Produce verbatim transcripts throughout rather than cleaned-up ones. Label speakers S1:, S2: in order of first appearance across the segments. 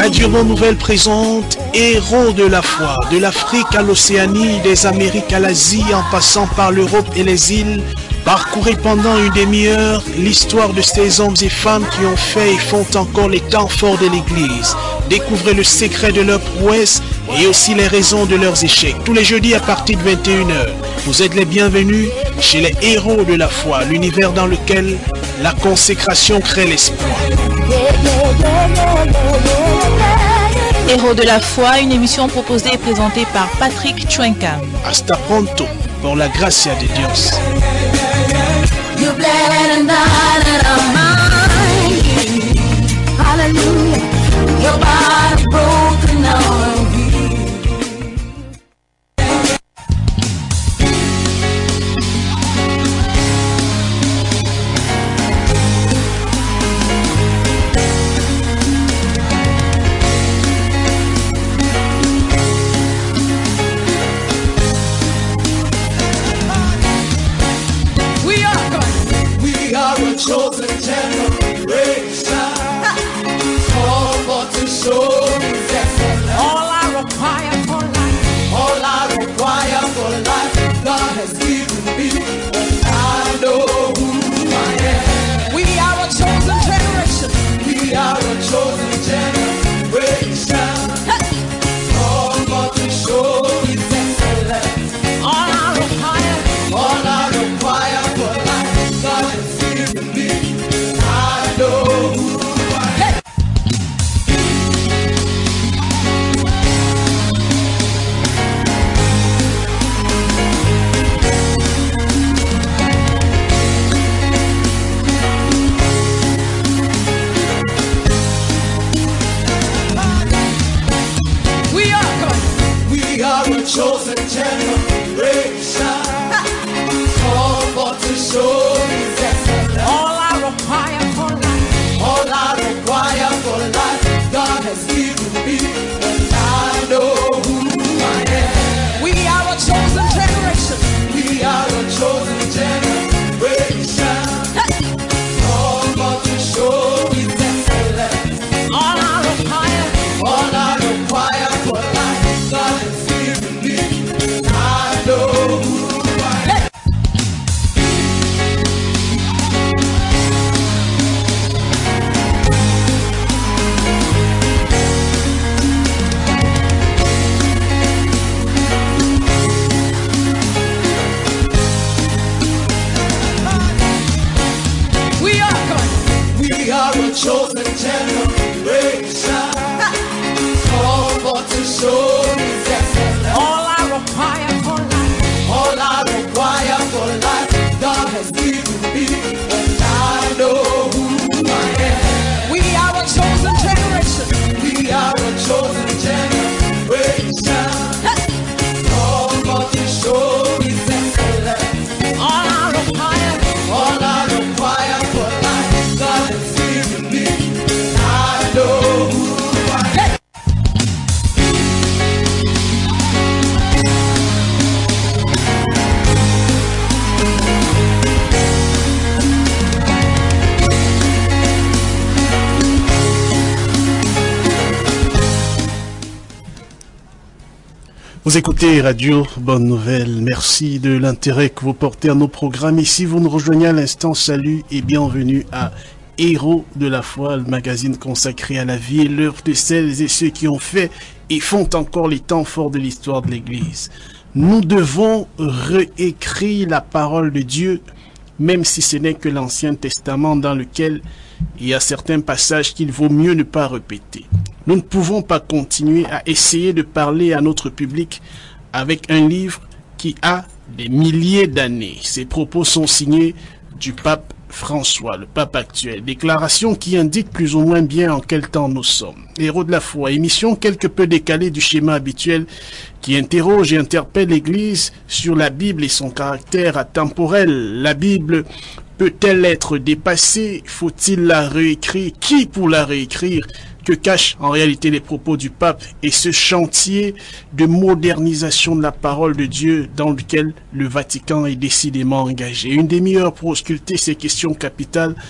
S1: Radio Bonne Nouvelle présente Héros de la foi, de l'Afrique à l'Océanie, des Amériques à l'Asie, en passant par l'Europe et les îles. Parcourez pendant une demi-heure l'histoire de ces hommes et femmes qui ont fait et font encore les temps forts de l'Église. Découvrez le secret de leur prouesse et aussi les raisons de leurs échecs. Tous les jeudis à partir de vingt et une heures. Vous êtes les bienvenus chez les Héros de la foi, l'univers dans lequel la consécration crée l'espoir.
S2: Héros de la foi, une émission proposée et présentée par Patrick Chwenka.
S1: Hasta pronto, por la gracia de Dios.
S3: You bled and died and I'm mine. Hallelujah. Your body broken now and healed.
S4: We are good. We are a chosen generation. Called for to show His excellence. All I require for life, all I require for life, God has given me, and I know who I am. We are a chosen generation. We are a chosen generation. Called for to show His excellence. All I require, all I require for life, God has given me, and I know who I am. We are good. We are a chosen generation. Called for to show His excellence. All I require for life, all I require for life, God has given me, and I know who I am. We are a chosen generation. We are a chosen generation. Called for to show His excellence. All I require, all I require for life, God has given me, and I know who I am. We are good. We are a chosen generation. Called for to show His excellence. All I require for life, all I require for life, God has given me, and I know who I am. We are a chosen generation. We are a chosen generation. Called for to show His excellence. All I require, all I require for life, God has given me, and I know who I am.
S1: Vous écoutez Radio Bonne Nouvelle. Merci de l'intérêt que vous portez à nos programmes. Et si vous nous rejoignez à l'instant, salut et bienvenue à Héros de la foi, le magazine consacré à la vie et l'œuvre de celles et ceux qui ont fait et font encore les temps forts de l'histoire de l'Église. Nous devons réécrire la parole de Dieu, même si ce n'est que l'Ancien Testament dans lequel il y a certains passages qu'il vaut mieux ne pas répéter. Nous ne pouvons pas continuer à essayer de parler à notre public avec un livre qui a des milliers d'années. Ces propos sont signés du pape François, le pape actuel. Déclaration qui indique plus ou moins bien en quel temps nous sommes. Héros de la foi, émission quelque peu décalée du schéma habituel qui interroge et interpelle l'Église sur la Bible et son caractère atemporel. La Bible peut-elle être dépassée? Faut-il la réécrire? Qui pour la réécrire? Que cachent en réalité les propos du pape et ce chantier de modernisation de la parole de Dieu dans lequel le Vatican est décidément engagé? Une demi-heure pour ausculter ces questions capitales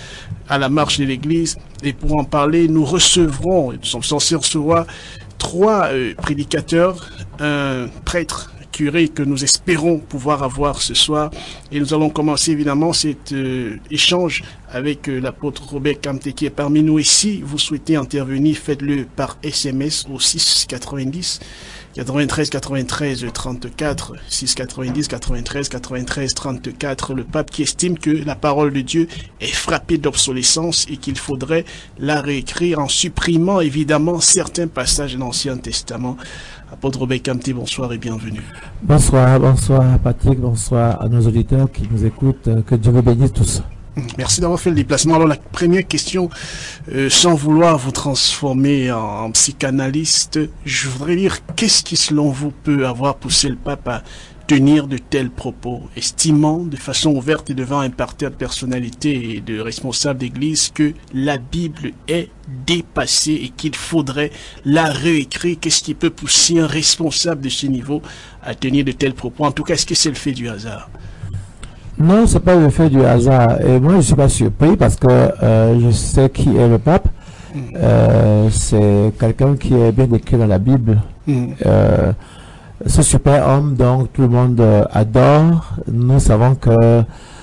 S1: à la marche de l'église. Et pour en parler, nous recevrons, nous sommes censés recevoir trois euh, prédicateurs, un prêtre, curé que nous espérons pouvoir avoir ce soir. Et nous allons commencer évidemment cet euh, échange avec euh, l'apôtre Robert Kamte qui est parmi nous. Et si vous souhaitez intervenir, faites-le par S M S au six quatre-vingt-dix, quatre-vingt-treize, quatre-vingt-treize, trente-quatre, six quatre-vingt-dix, quatre-vingt-treize, quatre-vingt-treize, trente-quatre. Le pape qui estime que la parole de Dieu est frappée d'obsolescence et qu'il faudrait la réécrire en supprimant évidemment certains passages de l'Ancien Testament. Apôtre Robert Kamte, bonsoir et bienvenue.
S5: Bonsoir, bonsoir Patrick, bonsoir à nos auditeurs qui nous écoutent, que Dieu vous bénisse tous.
S1: Merci d'avoir fait le déplacement. Alors la première question, euh, sans vouloir vous transformer en, en psychanalyste, je voudrais dire qu'est-ce qui selon vous peut avoir poussé le pape à tenir de tels propos, estimant de façon ouverte et devant un parterre de personnalités et de responsables d'église que la Bible est dépassée et qu'il faudrait la réécrire. Qu'est-ce qui peut pousser un responsable de ce niveau à tenir de tels propos? En tout cas, est-ce que c'est le fait du hasard?
S5: Non, c'est pas le fait du hasard. Et moi, je suis pas surpris parce que euh, je sais qui est le pape. Mm. Euh, c'est quelqu'un qui est bien décrit dans la Bible. Mm. Euh, ce super homme, donc tout le monde euh, adore. Nous savons que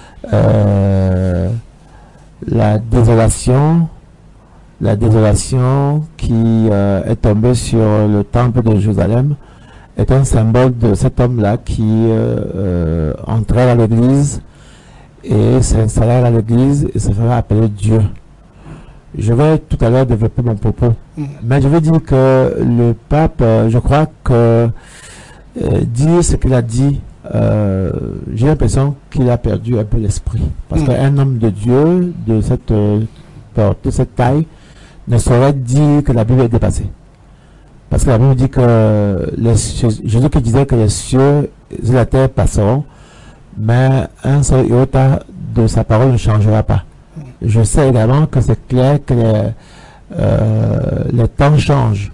S5: euh, la désolation, la désolation qui euh, est tombée sur le temple de Jérusalem est un symbole de cet homme-là qui euh, euh, entrait à l'église et s'installait à l'église et se ferait appeler Dieu. Je vais tout à l'heure développer mon propos, mmh. mais je veux dire que le pape, euh, je crois que euh, dire ce qu'il a dit, euh, j'ai l'impression qu'il a perdu un peu l'esprit. Parce mmh. qu'un homme de Dieu, de cette, euh, de cette taille, ne saurait dire que la Bible est dépassée. Parce que la Bible dit que les, Jésus qui disait que les cieux et la terre passeront, mais un seul iota de sa parole ne changera pas. Je sais également que c'est clair que les, euh, les temps changent,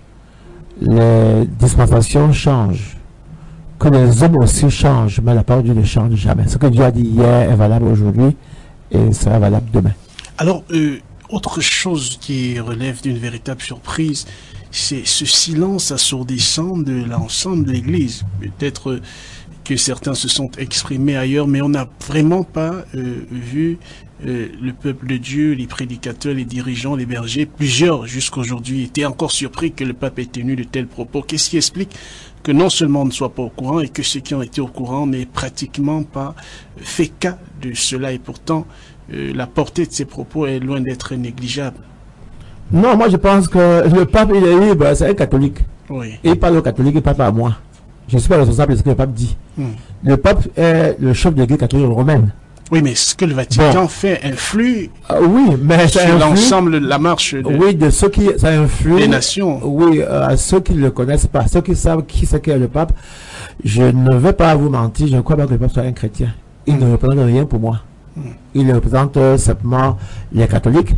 S5: les dispensations changent, que les hommes aussi changent, mais la parole de Dieu ne change jamais. Ce que Dieu a dit hier est valable aujourd'hui et sera valable demain.
S1: Alors, euh, autre chose qui relève d'une véritable surprise, c'est ce silence assourdissant de l'ensemble de l'Église. Peut-être que certains se sont exprimés ailleurs, mais on n'a vraiment pas euh, vu euh, le peuple de Dieu, les prédicateurs, les dirigeants, les bergers, plusieurs jusqu'aujourd'hui étaient encore surpris que le pape ait tenu de tels propos. Qu'est-ce qui explique que non seulement on ne soit pas au courant et que ceux qui ont été au courant n'aient pratiquement pas fait cas de cela et pourtant euh, la portée de ces propos est loin d'être négligeable?
S5: Non, moi je pense que le pape, il est libre, c'est un catholique.
S1: Oui.
S5: Il parle au catholique, il parle pas à moi. Je ne suis pas responsable de ce que le pape dit. Hmm. Le pape est le chef de l'église catholique romaine.
S1: Oui, mais ce que le Vatican bon. fait influe
S5: euh, oui, mais
S1: sur l'ensemble de la marche de,
S5: oui, de ceux qui, ça influe,
S1: des nations.
S5: Oui, euh, à ceux qui ne le connaissent pas, ceux qui savent qui c'est qu'est le pape. Je ne vais pas vous mentir, je ne crois pas que le pape soit un chrétien. Il hmm. ne représente rien pour moi. Hmm. Il représente euh, simplement les catholiques.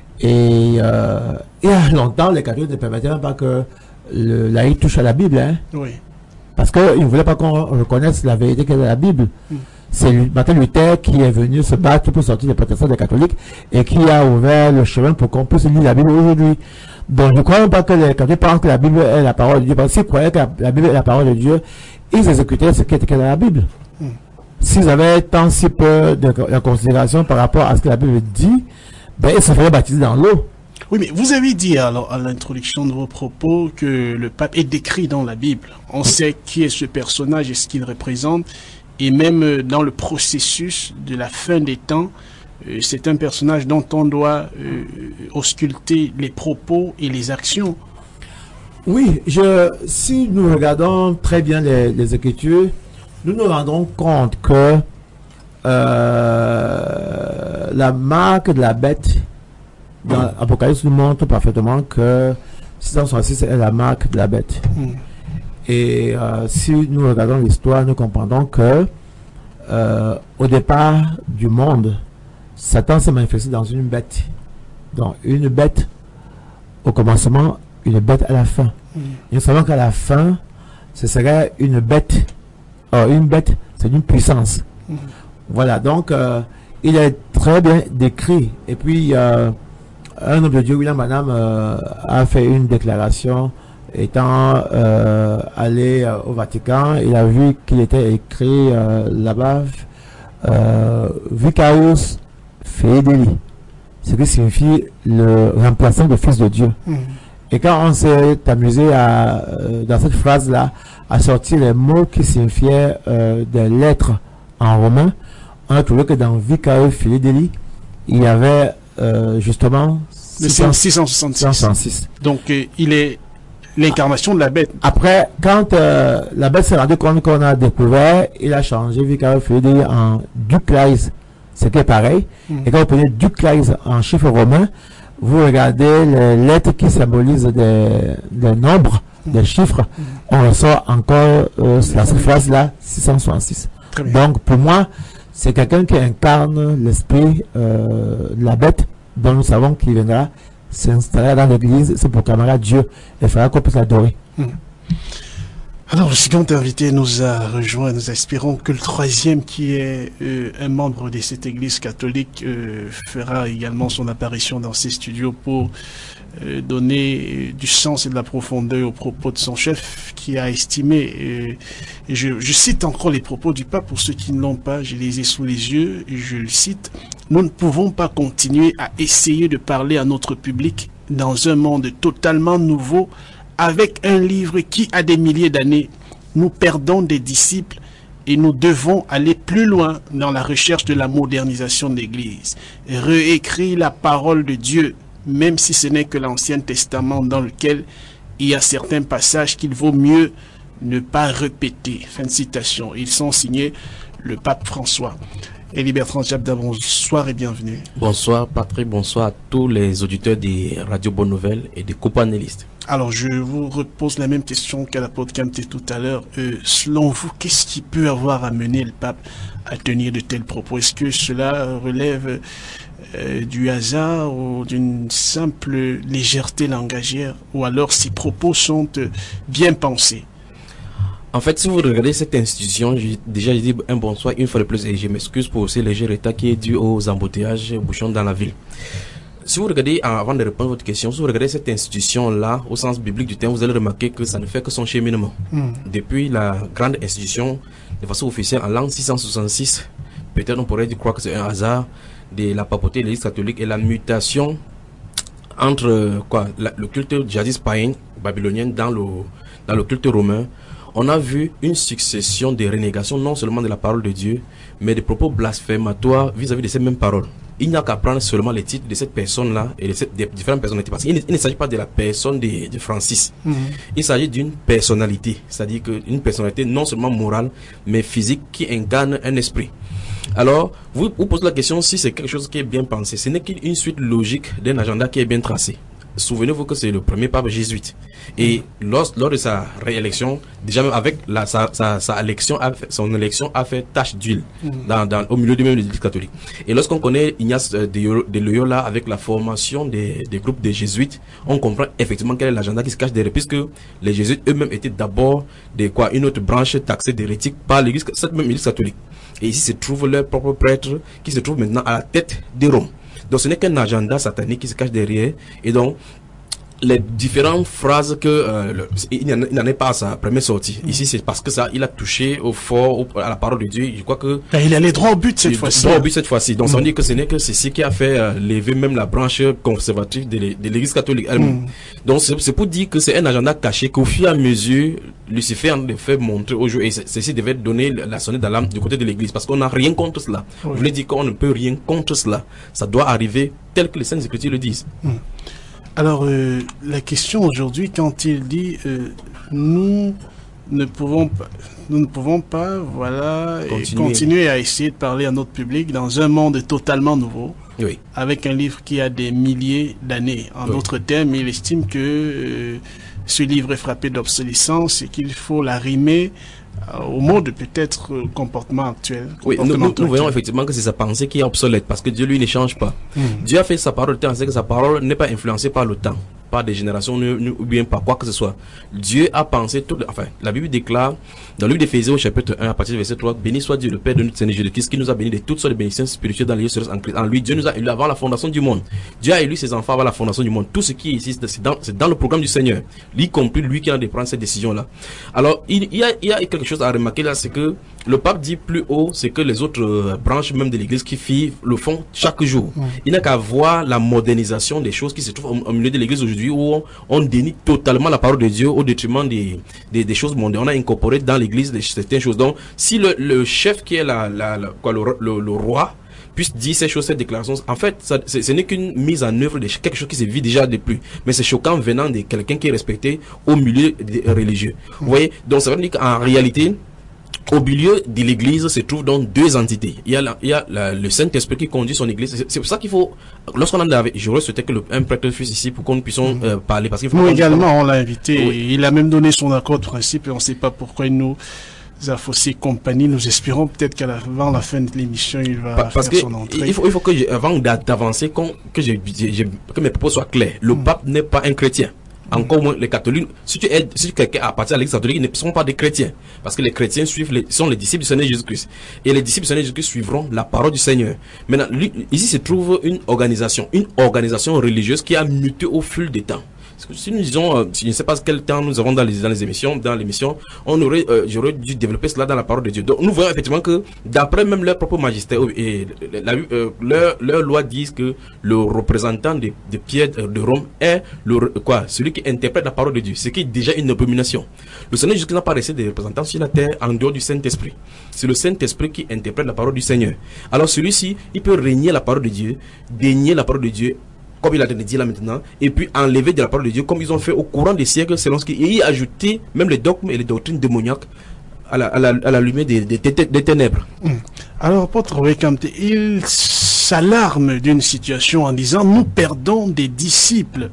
S5: Et euh, il y a longtemps, les catholiques ne permettaient même pas que le laïc touche à la Bible. Hein,
S1: oui.
S5: Parce qu'ils ne voulaient pas qu'on reconnaisse la vérité qu'est dans la Bible. Mm. C'est Martin Luther qui est venu se battre pour sortir des protestants des catholiques et qui a ouvert le chemin pour qu'on puisse lire la Bible aujourd'hui. Donc je ne crois même pas que les catholiques pensent que la Bible est la parole de Dieu. Parce que s'ils croyaient que la, la Bible est la parole de Dieu, ils exécutaient ce qui était dans la Bible. Mm. S'ils avaient tant si peu de, de considération par rapport à ce que la Bible dit, ben, ils se feraient baptiser dans l'eau.
S1: Oui, mais vous avez dit alors à l'introduction de vos propos que le pape est décrit dans la Bible. On sait qui est ce personnage et ce qu'il représente. Et même dans le processus de la fin des temps, euh, c'est un personnage dont on doit euh, ausculter les propos et les actions.
S5: Oui, je, si nous regardons très bien les, les Écritures, nous nous rendons compte que euh, la marque de la bête dans l'Apocalypse nous montre parfaitement que six cent soixante-six est la marque de la bête. Mm. Et euh, si nous regardons l'histoire, nous comprendrons que euh, au départ du monde, Satan s'est manifesté dans une bête. Donc une bête au commencement, une bête à la fin. Mm. Et nous savons qu'à la fin, ce serait une bête. Or, une bête, c'est une puissance. Mm. Voilà, donc euh, il est très bien décrit. Et puis, euh, un homme de Dieu, William Branham, euh, a fait une déclaration étant euh, allé euh, au Vatican. Il a vu qu'il était écrit euh, là-bas euh, Vicarius Fidei, ce qui signifie le remplaçant de fils de Dieu. Mmh. Et quand on s'est amusé à, euh, dans cette phrase-là, à sortir les mots qui signifiaient euh, des lettres en romain, on a trouvé que dans Vicarius Fidei, il y avait euh, justement
S1: six cent soixante-six. Donc euh, il est l'incarnation de la bête.
S5: Après, quand euh, la bête s'est rendue compte qu'on a découvert, il a changé Vicarius Fidei en Duclaise, ce qui est pareil. Mmh. Et quand vous prenez Duclaise en chiffre romain, vous regardez les lettres qui symbolisent des, des nombres, mmh. des chiffres, mmh. on ressort encore euh, la phrase-là, six cent soixante-six. Donc pour moi, c'est quelqu'un qui incarne l'esprit euh, de la bête, dont nous savons qu'il viendra s'installer dans l'église, se proclamera Dieu et fera qu'on puisse l'adorer.
S1: Mmh. Alors, le second invité nous a rejoint. Nous espérons que le troisième, qui est euh, un membre de cette église catholique, euh, fera également son apparition dans ces studios pour euh, donner euh, du sens et de la profondeur aux propos de son chef, qui a estimé, euh, et je, je cite encore les propos du pape pour ceux qui ne l'ont pas, je les ai sous les yeux, et je le cite: nous ne pouvons pas continuer à essayer de parler à notre public dans un monde totalement nouveau, avec un livre qui a des milliers d'années. Nous perdons des disciples et nous devons aller plus loin dans la recherche de la modernisation de l'Église. Réécrire la parole de Dieu, même si ce n'est que l'Ancien Testament dans lequel il y a certains passages qu'il vaut mieux ne pas répéter. Fin de citation. Ils sont signés le pape François. Élie Bertrand Jabda, bonsoir et bienvenue.
S6: Bonsoir Patrick, bonsoir à tous les auditeurs des radios Bonne Nouvelle et des copanélistes.
S1: Alors je vous repose la même question qu'à l'apôtre Kamté tout à l'heure. Euh, selon vous, qu'est-ce qui peut avoir amené le pape à tenir de tels propos? Est-ce que cela relève euh, du hasard ou d'une simple légèreté langagière, ou alors ces propos sont euh, bien pensés?
S6: En fait, si vous regardez cette institution, déjà j'ai dit un bonsoir une fois de plus et je m'excuse pour ce léger retard qui est dû aux embouteillages bouchons dans la ville. Si vous regardez, avant de répondre à votre question, si vous regardez cette institution-là, au sens biblique du terme, vous allez remarquer que ça ne fait que son cheminement. Mm. Depuis la grande institution, de façon officielle, en l'an six cent soixante-six, peut-être on pourrait dire croire que c'est un hasard de la papauté de l'Église catholique et la mutation entre quoi, la, le culte jadis païen babylonien dans le, dans le culte romain. On a vu une succession de renégations, non seulement de la parole de Dieu, mais des propos blasphématoires vis-à-vis de ces mêmes paroles. Il n'y a qu'à prendre seulement les titres de cette personne-là et de ces différentes personnalités. Parce qu'il ne, il ne s'agit pas de la personne de, de Francis. Mm-hmm. Il s'agit d'une personnalité. C'est-à-dire qu'une personnalité non seulement morale, mais physique qui incarne un esprit. Alors, vous vous posez la question si c'est quelque chose qui est bien pensé. Ce n'est qu'une suite logique d'un agenda qui est bien tracé. Souvenez-vous que c'est le premier pape jésuite. Et lors, lors de sa réélection, déjà même avec la, sa, sa, sa élection, a fait, son élection a fait tache d'huile mm-hmm. dans, dans, au milieu du même de l'Église catholique. Et lorsqu'on connaît Ignace de, de Loyola avec la formation des, des groupes des jésuites, on comprend effectivement quel est l'agenda qui se cache derrière, puisque les jésuites eux-mêmes étaient d'abord des quoi, une autre branche taxée d'hérétique par l'Église, cette même Église catholique. Et ici se trouve leur propre prêtre qui se trouve maintenant à la tête de Rome. Donc ce n'est qu'un agenda satanique qui se cache derrière. Et donc les différentes phrases que euh, le, il n'en est pas à sa première sortie. Mmh. Ici c'est parce que ça il a touché au fort au, à la parole de Dieu. Je crois que
S1: il allait droit au but cette fois-ci.
S6: Droit au but cette fois-ci. Donc mmh. ça veut dire que ce n'est que ceci qui a fait euh, lever même la branche conservatrice de l'Église catholique elle-même. Mmh. Donc c'est pour dire que c'est un agenda caché qu'au fur et à mesure Lucifer en a fait montrer au jeu, et ceci devait donner la sonnette d'alarme du côté de l'Église, parce qu'on n'a rien contre cela. Oui. Vous voulez dire qu'on ne peut rien contre cela. Ça doit arriver tel que les Saintes Écritures le disent.
S1: Mmh. Alors, euh, la question aujourd'hui, quand il dit euh, nous ne pouvons pas, nous ne pouvons pas, voilà, continuer. continuer à essayer de parler à notre public dans un monde totalement nouveau, oui. avec un livre qui a des milliers d'années. En oui. d'autres termes, il estime que euh, ce livre est frappé d'obsolescence et qu'il faut l'arrimer au mode peut-être euh, comportement actuel.
S6: Oui, nous, nous, nous voyons effectivement que c'est sa pensée qui est obsolète, parce que Dieu lui ne change pas. Mmh. Dieu a fait sa parole, c'est que sa parole n'est pas influencée par le temps. par des générations ou bien par quoi que ce soit. Dieu a pensé tout, enfin, la Bible déclare dans le livre d'Éphésiens au chapitre un à partir du verset trois, béni soit Dieu le Père de notre Seigneur Jésus-Christ qui nous a bénis de toutes sortes de bénédictions spirituelles dans les lieux célestes en Christ. En lui, Dieu nous a élus avant la fondation du monde. Dieu a élu ses enfants avant la fondation du monde. Tout ce qui existe, c'est dans, c'est dans le programme du Seigneur, y compris lui qui a de prendre cette décision-là. Alors, il, il, y a, il y a quelque chose à remarquer là, c'est que le pape dit plus haut, c'est que les autres euh, branches même de l'église qui fient le font chaque jour. Mmh. Il n'a qu'à voir la modernisation des choses qui se trouvent au, au milieu de l'église aujourd'hui où on, on dénie totalement la parole de Dieu au détriment des, des, des choses mondaines. On a incorporé dans l'église des, certaines choses. Donc, si le, le chef qui est la, la, la, quoi, le, le, le roi puisse dire ces choses, ces déclarations, en fait, ça, ce n'est qu'une mise en œuvre de quelque chose qui se vit déjà depuis. Mais c'est choquant venant de quelqu'un qui est respecté au milieu des religieux. Mmh. Vous voyez? Donc, ça veut dire qu'en réalité, au milieu de l'église se trouvent donc deux entités. Il y a, la, il y a la, le Saint-Esprit qui conduit son église. C'est, c'est pour ça qu'il faut, lorsqu'on en avait, j'aurais souhaité que le, un prêtre fût ici pour qu'on puisse mmh. euh, parler. Parce qu'il faut
S1: nous également, on l'a invité.
S6: Oui.
S1: Il a même donné son accord de principe et on ne sait pas pourquoi il nous a faussé compagnie. Nous espérons peut-être qu'avant la fin de l'émission, il va
S6: pa- parce
S1: faire
S6: que
S1: son entrée.
S6: Il faut, il faut que, je, avant d'avancer, qu'on, que, je, je, je, que mes propos soient clairs. Le mmh. pape n'est pas un chrétien. Encore moins les catholiques. Si tu aides, si quelqu'un appartient à l'église catholique, ils ne sont pas des chrétiens. Parce que les chrétiens suivent les, sont les disciples du Seigneur Jésus-Christ. Et les disciples du Seigneur Jésus-Christ suivront la parole du Seigneur. Maintenant, lui, ici se trouve une organisation, une organisation religieuse qui a muté au fil des temps. Si nous disons, euh, je ne sais pas quel temps nous avons dans les, dans les émissions, dans l'émission, on aurait, euh, j'aurais dû développer cela dans la parole de Dieu. Donc, nous voyons effectivement que, d'après même leur propre magistère, et la, euh, leur, leur loi disent que le représentant de, de Pierre de Rome est le, quoi, celui qui interprète la parole de Dieu, ce qui est déjà une abomination. Le Seigneur Jésus n'a pas laissé des représentants sur la terre en dehors du Saint-Esprit. C'est le Saint-Esprit qui interprète la parole du Seigneur. Alors, celui-ci, il peut régner la parole de Dieu, dénier la parole de Dieu, comme il a dit là maintenant, et puis enlever de la parole de Dieu, comme ils ont fait au courant des siècles, selon ce qu'il y a ajouté même les dogmes et les doctrines démoniaques à la, à la, à la lumière des, des, des, des ténèbres.
S1: Hum. Alors, Apôtre Wekamte, il s'alarme d'une situation en disant, nous perdons des disciples.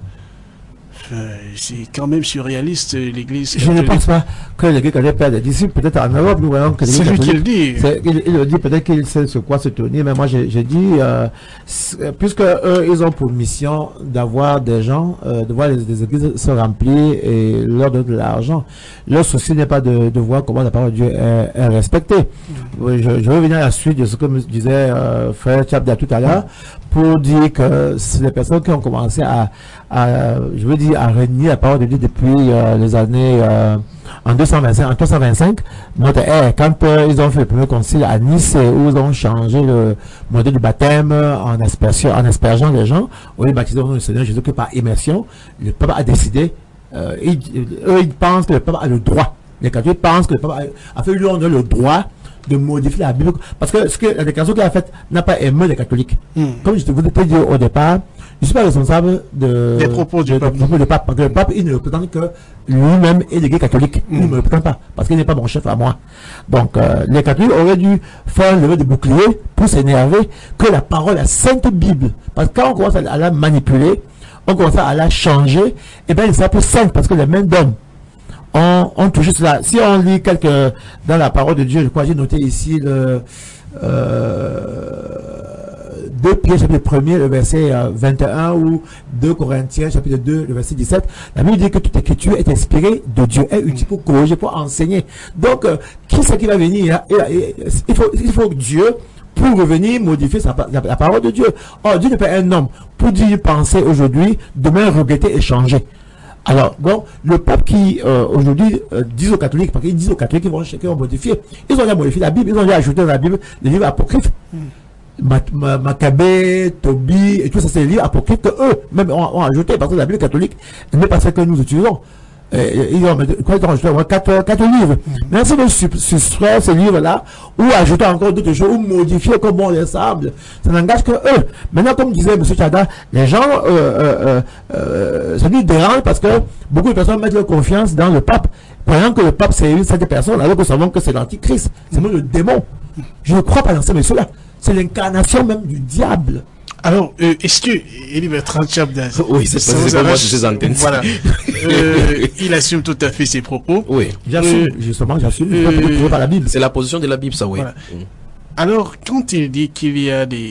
S1: Euh, c'est quand même surréaliste, l'église.
S5: Je ne pense pas que l'église catholique perd des disciples. Peut-être en Europe, nous voyons que l'église
S1: c'est lui
S5: catholique.
S1: qui le dit.
S5: Il, il le dit, peut-être qu'il sait sur quoi se tenir, mais moi j'ai, j'ai dit, euh, puisque eux, ils ont pour mission d'avoir des gens, euh, de voir les, les églises se remplir et leur donner de l'argent. Leur souci n'est pas de, de voir comment la parole de Dieu est, est respectée. Mm. Je, je vais venir à la suite de ce que me disait euh, frère Tchabda tout à l'heure, pour dire que c'est les personnes qui ont commencé à, à je veux dire, à régner la parole de Dieu depuis euh, les années euh, en deux cent vingt-cinq, en trois cent vingt-cinq. Notre ère, quand euh, ils ont fait le premier concile à Nice, où ils ont changé le modèle du baptême en aspersion, en aspergeant les gens, au lieu de baptiser au nom du Seigneur Jésus que par immersion, le peuple a décidé. Euh, ils, eux, ils pensent que le peuple a le droit. Les catholiques pensent que le peuple a, a fait lui on a le droit de modifier la Bible, parce que ce que la déclaration qu'il a faite n'a pas aimé les catholiques. Mm. Comme je te vous ai dit au départ, je ne suis pas responsable de,
S1: des propos du
S5: de,
S1: pape.
S5: De, de, de pape, parce que le pape, il ne représente que lui-même et l'Église catholique. Mm. Il ne me représente pas, parce qu'il n'est pas mon chef à moi. Donc, euh, les catholiques auraient dû faire un lever de bouclier pour s'énerver que la parole, la Sainte Bible, parce que quand on commence à, à la manipuler, on commence à la changer, et bien, c'est un peu sainte, parce que les mains d'hommes On, on touche cela. Si on lit quelques dans la parole de Dieu, je crois j'ai noté ici le euh, deux Pierre chapitre un, le verset euh, vingt et un, ou deux Corinthiens chapitre deux, le verset dix-sept. La Bible dit que toute écriture est inspirée de Dieu, est utile pour corriger, pour enseigner. Donc, euh, qui c'est qui va venir hein? il, il, faut, il faut que Dieu, pour revenir modifier sa, la, la parole de Dieu. Oh, Dieu n'est pas un homme pour dire penser aujourd'hui, demain regretter et changer. Alors, bon, le pape qui, euh, aujourd'hui, euh, dit aux catholiques, parce qu'ils disent aux catholiques qu'ils vont, qu'ils vont modifier, ils ont déjà modifié la Bible, ils ont déjà ajouté dans la Bible les livres apocryphes. Mm. Maccabée, Tobie, et tout ça, c'est les livres apocryphes que eux, même, ont, ont ajouté, parce que la Bible catholique n'est pas celle que nous utilisons. Et, ils ont, quoi, ils ont ajouté quatre, quatre livres. Mm. Mais c'est de soustraire ces livres-là, ou ajouter encore d'autres choses, ou modifier comme bon les semble. Ça n'engage que eux. Maintenant, comme disait M. Tchada, les gens, euh, euh, euh, ça nous dérange parce que beaucoup de personnes mettent leur confiance dans le pape. Par exemple, que le pape, c'est une certaine personne, alors que nous savons que c'est l'antichrist. C'est même le démon. Je ne crois pas dans ces messieurs-là. C'est l'incarnation même du diable.
S1: Alors, euh, est-ce que Élie Bertrand Tchabda,
S6: oui, c'est ça, c'est moi ces antennes.
S1: Voilà, euh, il assume tout à fait ses propos.
S6: Oui,
S5: j'assume. Euh, justement, j'assume. Euh, par la Bible.
S6: C'est la position de la Bible, ça, oui.
S1: Voilà. Mm. Alors, quand il dit qu'il y a des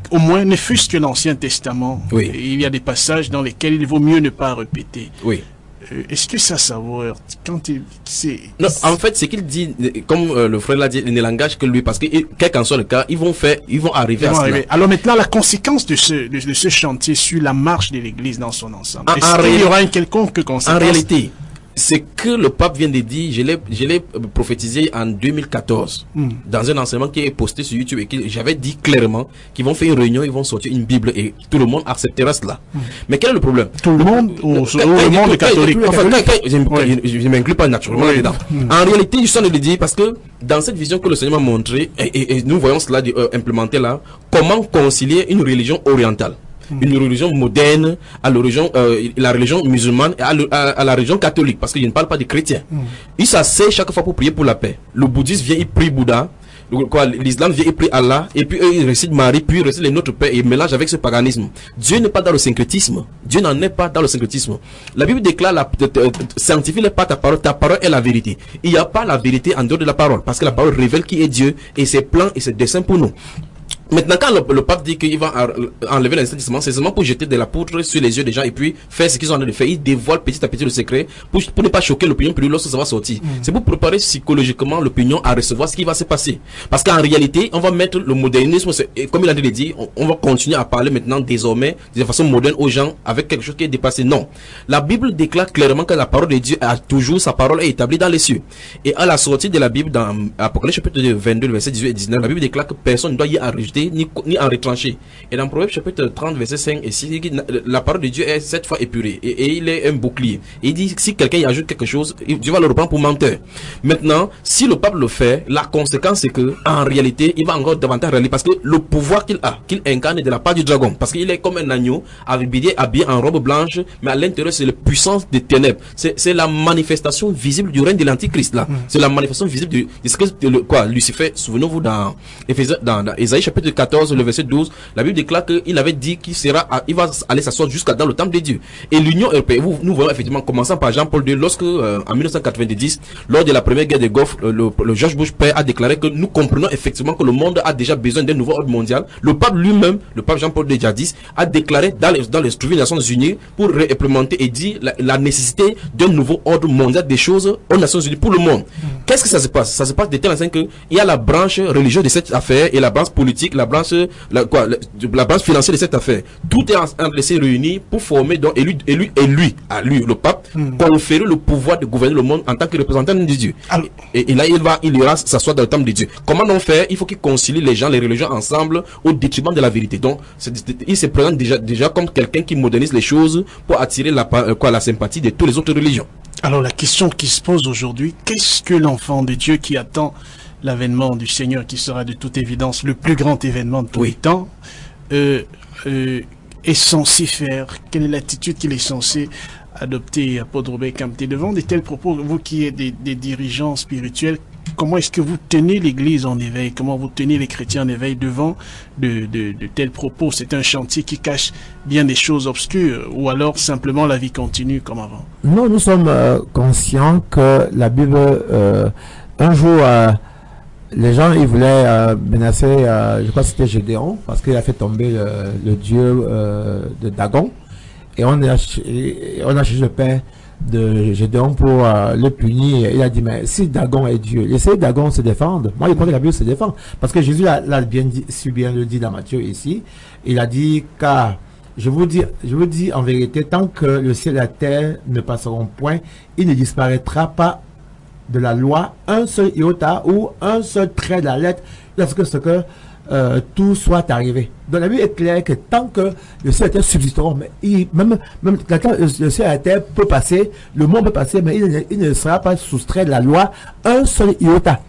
S1: au moins, ne fût-ce que l'Ancien Testament,
S6: oui.
S1: il y a des passages dans lesquels il vaut mieux ne pas répéter.
S6: Oui.
S1: Euh, Est-ce que ça, ça vous heurte quand il, c'est,
S6: Non, en fait, c'est qu'il dit, comme euh, le frère l'a dit, il ne langage que lui, parce que quel qu'en soit le cas, ils vont faire, ils vont arriver
S1: ils
S6: à
S1: vont
S6: cela.
S1: arriver. Alors maintenant, la conséquence de ce, de, de ce chantier sur la marche de l'Église dans son ensemble.
S6: En,
S1: Est-ce
S6: en
S1: qu'il y
S6: réalité,
S1: aura une quelconque conséquence?
S6: En réalité, c'est que le pape vient de dire, je l'ai, je l'ai prophétisé en deux mille quatorze, mm. dans un enseignement qui est posté sur YouTube, et que j'avais dit clairement qu'ils vont faire une réunion, ils vont sortir une Bible et tout le monde acceptera cela. Mm. Mais quel est le problème?
S1: Tout le monde, ou le, le monde catholique?
S6: Enfin, je ne m'inclus pas naturellement
S1: oui.
S6: dedans.
S1: Mm.
S6: En réalité, je suis en train de le dire parce que dans cette vision que le Seigneur m'a montrée, et, et, et nous voyons cela euh, implémenté là, comment concilier une religion orientale, une religion moderne, à l'origine, euh, la religion musulmane et à, le, à, à la religion catholique, parce que je ne parle pas des chrétiens. Mm. Ils s'asseyent chaque fois pour prier pour la paix. Le bouddhisme vient, il prie Bouddha. L'islam vient, il prie Allah. Et puis eux, ils récitent Marie, puis ils récitent les Notre Père et ils mélangent avec ce paganisme. Dieu n'est pas dans le syncrétisme. Dieu n'en est pas dans le syncrétisme. La Bible déclare, la, sanctifie pas ta parole, ta parole est la vérité. Il n'y a pas la vérité en dehors de la parole, parce que la parole révèle qui est Dieu et ses plans et ses desseins pour nous. Maintenant, quand le, le pape dit qu'il va enlever l'Ancien Testament, c'est seulement pour jeter de la poudre sur les yeux des gens et puis faire ce qu'ils ont en train de faire. Ils dévoilent petit à petit le secret pour, pour ne pas choquer l'opinion publique lorsque ça va sortir. Mm. C'est pour préparer psychologiquement l'opinion à recevoir ce qui va se passer. Parce qu'en réalité, on va mettre le modernisme, comme il a dit, on, on va continuer à parler maintenant désormais de façon moderne aux gens avec quelque chose qui est dépassé. Non. La Bible déclare clairement que la parole de Dieu a toujours, sa parole est établie dans les cieux. Et à la sortie de la Bible, dans Apocalypse chapitre vingt-deux, verset dix-huit et dix-neuf, la Bible déclare que personne ne doit y enregistrer Ni, ni en retrancher. Et dans Proverbe chapitre trente verset cinq et six, la parole de Dieu est sept fois épurée et, et il est un bouclier. Et il dit si quelqu'un y ajoute quelque chose, Dieu va le reprendre pour menteur. Maintenant, si le pape le fait, la conséquence c'est que en réalité, il va encore davantage réaliser parce que le pouvoir qu'il a, qu'il incarne de la part du dragon, parce qu'il est comme un agneau habillé, habillé en robe blanche, mais à l'intérieur c'est la puissance des ténèbres. C'est la manifestation visible du règne de l'antichrist là. Mm. C'est la manifestation visible de, de ce que de, quoi Lucifer. Souvenez-vous dans dans, dans Ésaïe chapitre quatorze, le verset douze, la Bible déclare qu'il avait dit qu'il sera, il va aller s'asseoir jusqu'à dans le temple de Dieu. Et l'Union européenne, nous voyons effectivement, commençant par Jean-Paul deux, lorsque, euh, en mille neuf cent quatre-vingt-dix, lors de la première guerre des Golfe, le, le, le George Bush père a déclaré que nous comprenons effectivement que le monde a déjà besoin d'un nouveau ordre mondial. Le pape lui-même, le pape Jean-Paul deux jadis, a déclaré dans les, dans les des Nations Unies pour réimplémenter et dire la, la nécessité d'un nouveau ordre mondial des choses aux Nations Unies pour le monde. Mm. Qu'est-ce que ça se passe? Ça se passe de telle façon que il y a la branche religieuse de cette affaire et la branche politique, la branche La, quoi, la, la branche financière de cette affaire. Tout est en train de se réunir pour former donc et lui et lui et lui à lui le pape mm. conférer le pouvoir de gouverner le monde en tant que représentant de Dieu. Alors, et, et là il va il ira s'asseoir dans le temple de Dieu. Comment on fait? Il faut qu'il concilie les gens, les religions ensemble au détriment de la vérité. Donc il se présente déjà déjà comme quelqu'un qui modernise les choses pour attirer la euh, quoi la sympathie de toutes les autres religions.
S1: Alors la question qui se pose aujourd'hui, qu'est-ce que l'enfant de Dieu qui attend l'avènement du Seigneur, qui sera de toute évidence le plus grand événement de tous oui. les temps, euh, euh, est censé faire? Quelle est l'attitude qu'il est censé adopter? Apôtre Robert Camté, devant de tels propos, vous qui êtes des, des dirigeants spirituels, comment est-ce que vous tenez l'Église en éveil? Comment vous tenez les chrétiens en éveil devant de, de, de tels propos? C'est un chantier qui cache bien des choses obscures, ou alors simplement la vie continue comme avant?
S5: Non, nous sommes euh, conscients que la Bible, euh, un jour, euh, les gens, ils voulaient euh, menacer, euh, je crois que c'était Gédéon, parce qu'il a fait tomber le, le dieu euh, de Dagon. Et on a, on a cherché le père de Gédéon pour euh, le punir. Il a dit, mais si Dagon est Dieu, laissez Dagon se défendre. Moi, je crois que la Bible se défend. Parce que Jésus l'a bien dit, si bien le dit dans Matthieu ici. Il a dit, car je vous dis, je vous dis en vérité, tant que le ciel et la terre ne passeront point, il ne disparaîtra pas de la loi un seul iota ou un seul trait de la lettre lorsque ce que euh, tout soit arrivé. Donc la Bible est claire que tant que le ciel et la terre subsisteront, mais il, même, même quand le ciel et la terre peut passer, le monde peut passer, mais il ne, il ne sera pas soustrait de la loi un seul iota.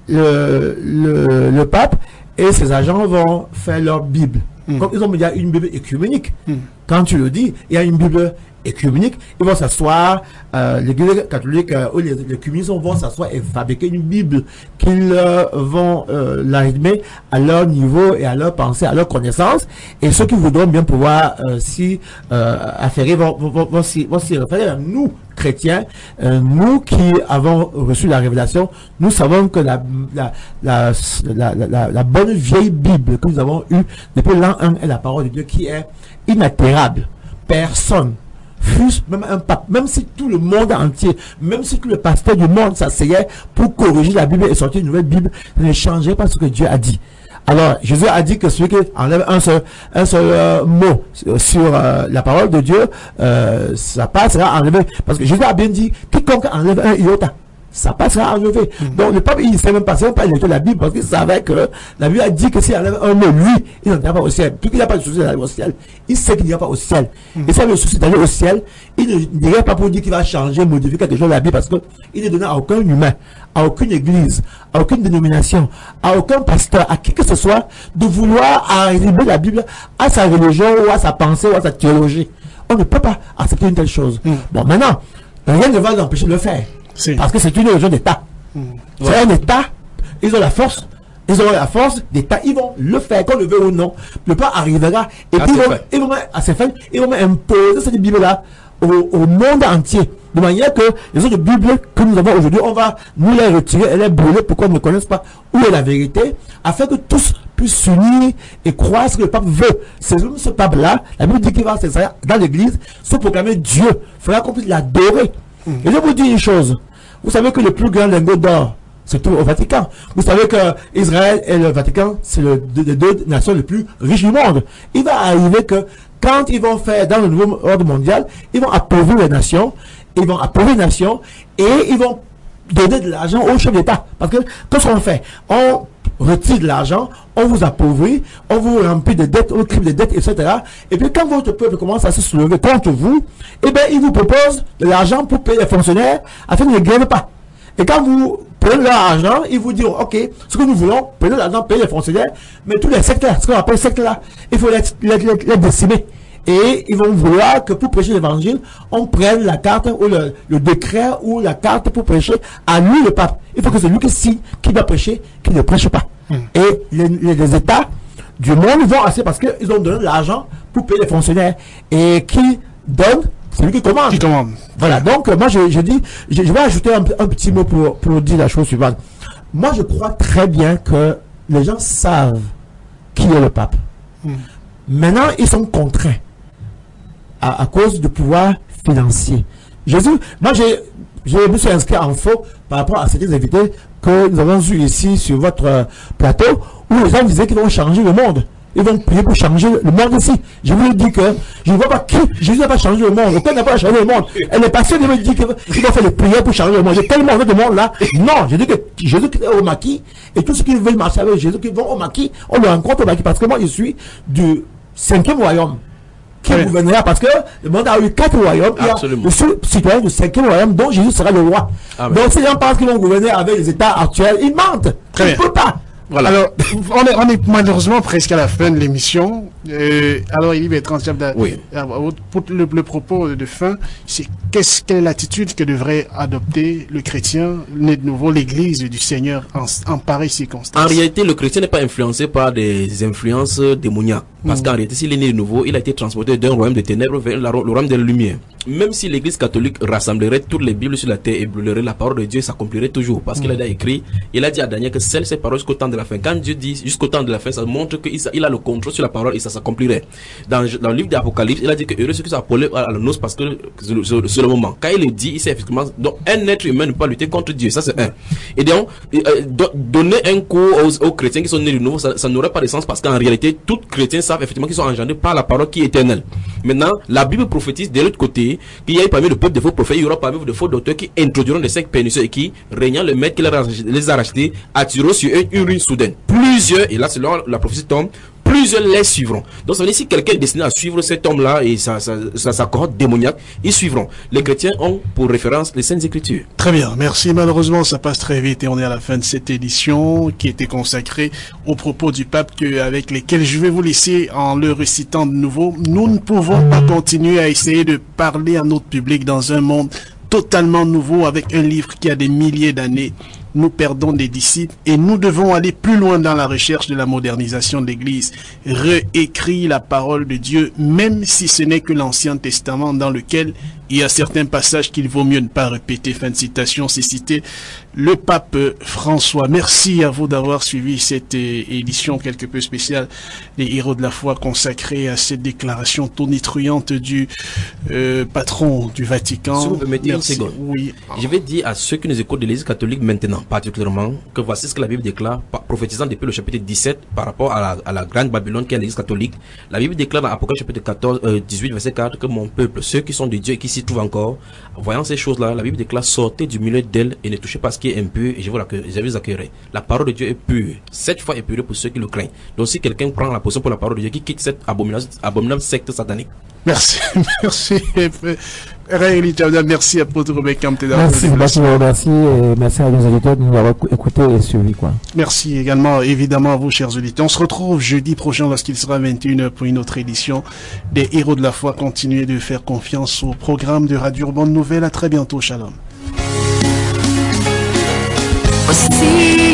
S5: Le, le, le pape et ses agents vont faire leur Bible. Mm. Comme ils ont il y a une Bible écuménique. Mm. Quand tu le dis, il y a une Bible écuménique, ils vont s'asseoir, euh, l'Église catholique euh, ou les, les communistes vont s'asseoir et fabriquer une Bible qu'ils euh, vont euh, l'arrimer à leur niveau et à leur pensée, à leur connaissance. Et ceux qui voudront bien pouvoir euh, s'y euh, affairer vont, vont, vont, vont s'y référer. Nous, chrétiens, euh, nous qui avons reçu la révélation, nous savons que la, la, la, la, la, la, la bonne vieille Bible que nous avons eue depuis l'an un est la parole de Dieu qui est inaltérable. Personne, fût même un pape, même si tout le monde entier, même si tout le pasteur du monde s'asseyait pour corriger la Bible et sortir une nouvelle Bible, ne changeait pas ce que Dieu a dit. Alors, Jésus a dit que celui qui enlève un seul, un seul euh, mot sur euh, la parole de Dieu, euh, sa part sera enlevée. Parce que Jésus a bien dit, quiconque enlève un iota, sa part sera enlevée. Mm. Donc, le pape, il ne sait même pas, c'est même pas lecteur de la Bible, parce qu'il savait que la Bible a dit que s'il enlève un mot, lui, il n'en ira pas au ciel. Puis qu'il n'a pas de souci d'aller au ciel, il sait qu'il n'ira pas au ciel. Mm. Et si il a le souci d'aller au ciel, il ne dirait pas pour dire qu'il va changer, modifier quelque chose de la Bible, parce qu'il n'est donné à aucun humain, à aucune église, à aucune dénomination, à aucun pasteur, à qui que ce soit, de vouloir arriver la Bible à sa religion ou à sa pensée ou à sa théologie. On ne peut pas accepter une telle chose. Mm. Bon, maintenant, rien ne va nous empêcher de le faire. Si. Parce que c'est une religion d'État. Mm. C'est ouais. un État, ils ont la force, ils ont la force d'État, ils vont le faire, qu'on le veut ou non. Le pas arrivera, et puis ils vont, ils vont, à ces fins, ils vont imposer cette Bible-là au, au monde entier. De manière que les autres Bibles que nous avons aujourd'hui, on va nous les retirer et les brûler pour qu'on ne connaisse pas où est la vérité, afin que tous puissent s'unir et croire ce que le pape veut. C'est ce pape-là, la Bible dit qu'il va s'installer dans l'église, se proclamer Dieu. Il faudra qu'on puisse l'adorer. Mmh. Et je vous dis une chose. Vous savez que le plus grand lingot d'or se trouve au Vatican. Vous savez que Israël et le Vatican, c'est le, les deux nations les plus riches du monde. Il va arriver que quand ils vont faire dans le nouveau ordre mondial, ils vont appauvrir les nations, ils vont appauvrir les nations et ils vont donner de l'argent aux chefs d'État. Parce que qu'est-ce qu'on fait? On retire de l'argent, on vous appauvrit, on vous remplit de dettes, on crée des dettes, et cetera. Et puis quand votre peuple commence à se soulever contre vous, eh bien, ils vous proposent de l'argent pour payer les fonctionnaires afin qu'ils ne grèvent pas. Et quand vous prenez leur argent, ils vous disent, ok, ce que nous voulons, prenez l'argent, payez les fonctionnaires, mais tous les sectes là, ce qu'on appelle sectes là, il faut les, les, les, les décimer. Et ils vont vouloir que pour prêcher l'évangile, on prenne la carte ou le, le décret ou la carte pour prêcher à lui le pape. Il faut que c'est lui qui signe, qui va prêcher, qui ne prêche pas. Mm. Et les, les, les États du monde vont assez parce qu'ils ont donné de l'argent pour payer les fonctionnaires. Et qui donne, c'est lui qui commande.
S1: Qui commande.
S5: Voilà, donc moi je, je dis, je, je vais ajouter un, un petit mot pour, pour dire la chose suivante. Moi je crois très bien que les gens savent qui est le pape. Mm. Maintenant, ils sont contraints. À, à cause du pouvoir financier. Jésus, moi j'ai, je me suis inscrit en faux par rapport à certains invités que nous avons eu ici sur votre euh, plateau, où les gens disaient qu'ils vont changer le monde. Ils vont prier pour changer le monde ici. Je vous dis que je ne vois pas qui, Jésus n'a pas changé le monde. Aucun n'a pas changé le monde. Elle est passée, il me dit qu'ils vont faire les prières pour changer le monde. J'ai tellement vu de monde là. Non, je dis que Jésus est au maquis, et tous ceux qui veulent marcher avec Jésus, qui vont au maquis, on le rencontre au maquis, parce que moi je suis du cinquième royaume. Qui oui. gouvernera, parce que le monde a eu quatre royaumes. Absolument. Il y a le seul citoyen du cinquième royaume dont Jésus sera le roi. Amen. Donc si les gens pensent qu'ils vont gouverner avec les États actuels, ils mentent. Très ils ne peuvent pas.
S1: Voilà. Alors, on est, on est malheureusement presque à la fin de l'émission. Euh, alors, il est transférable. Oui. Pour le, le propos de fin, c'est qu'est-ce quelle est l'attitude que devrait adopter le chrétien, né de nouveau, l'Église du Seigneur en, en pareille circonstance?
S6: En réalité, le chrétien n'est pas influencé par des influences démoniaques. Parce mmh. qu'en réalité, s'il est né de nouveau, il a été transporté d'un royaume de ténèbres vers le royaume de la lumière. Même si l'Église catholique rassemblerait toutes les Bibles sur la terre et brûlerait la parole de Dieu, s'accomplirait toujours. Parce mmh. qu'il a déjà écrit, il a dit à Daniel que celle ses paroles jusqu'au temps de la fin. Quand Dieu dit jusqu'au temps de la fin, ça montre qu'il il a le contrôle sur la parole et ça s'accomplirait. Dans, dans le livre d'Apocalypse, il a dit que heureux ceux qui sont appelés à la noce parce que c'est le moment. Quand il le dit, il sait effectivement, donc un être humain ne peut pas lutter contre Dieu. Ça c'est un. Et donc, euh, donner un coup aux, aux chrétiens qui sont nés de nouveau, ça, ça n'aurait pas de sens parce qu'en réalité, tous chrétiens savent effectivement qu'ils sont engendrés par la parole qui est éternelle. Maintenant, la Bible prophétise de l'autre côté qu'il y a parmi le peuple de faux prophètes, il y aura parmi de faux docteurs qui introduiront des sectes pernicieux et qui, régnant le maître qui les a rachetés, attireront sur eux une ruine soudaine. Plusieurs, et là selon la prophétie tombe, plusieurs les suivront. Donc ça veut dire si quelqu'un est destiné à suivre cet homme-là et sa, sa, sa, sa cohorte démoniaque, ils suivront. Les chrétiens ont pour référence les Saintes Écritures.
S1: Très bien, merci. Malheureusement, ça passe très vite et on est à la fin de cette édition qui était consacrée aux propos du pape que, avec lesquels je vais vous laisser en le récitant de nouveau. Nous ne pouvons pas continuer à essayer de parler à notre public dans un monde totalement nouveau avec un livre qui a des milliers d'années. Nous perdons des disciples et nous devons aller plus loin dans la recherche de la modernisation de l'Église. Réécrire la parole de Dieu, même si ce n'est que l'Ancien Testament dans lequel il y a certains passages qu'il vaut mieux ne pas répéter. Fin de citation, c'est cité le pape François. Merci à vous d'avoir suivi cette édition quelque peu spéciale des Héros de la foi consacrée à cette déclaration tonitruante du euh, patron du Vatican.
S6: Si vous permettez une seconde.
S1: Oui.
S6: Je vais dire à ceux qui nous écoutent de l'Église catholique maintenant, particulièrement, que voici ce que la Bible déclare, prophétisant depuis le chapitre dix-sept par rapport à la, à la grande Babylone qui est l'Église catholique. La Bible déclare dans Apocalypse chapitre quatorze, euh, dix-huit, verset quatre, que mon peuple, ceux qui sont de Dieu et qui s'y trouvent encore, voyant ces choses-là, la Bible déclare, sortez du milieu d'elle et ne touchez pas ce qui est impur et je vous accueillerai. La parole de Dieu est pure, cette fois épurée pour ceux qui le craignent. Donc si quelqu'un prend la position pour la parole de Dieu, qui quitte cette abominable, abominable secte satanique.
S1: Merci, merci. Merci à Apôtre Rebecca.
S5: Merci, merci, merci, et merci à nos auditeurs de nous avoir écoutés et suivis, quoi.
S1: Merci également, évidemment, à vous, chers auditeurs. On se retrouve jeudi prochain lorsqu'il sera vingt et une heures pour une autre édition des Héros de la foi. Continuez de faire confiance au programme de Radio Bonne Nouvelle. À très bientôt. Shalom.
S3: See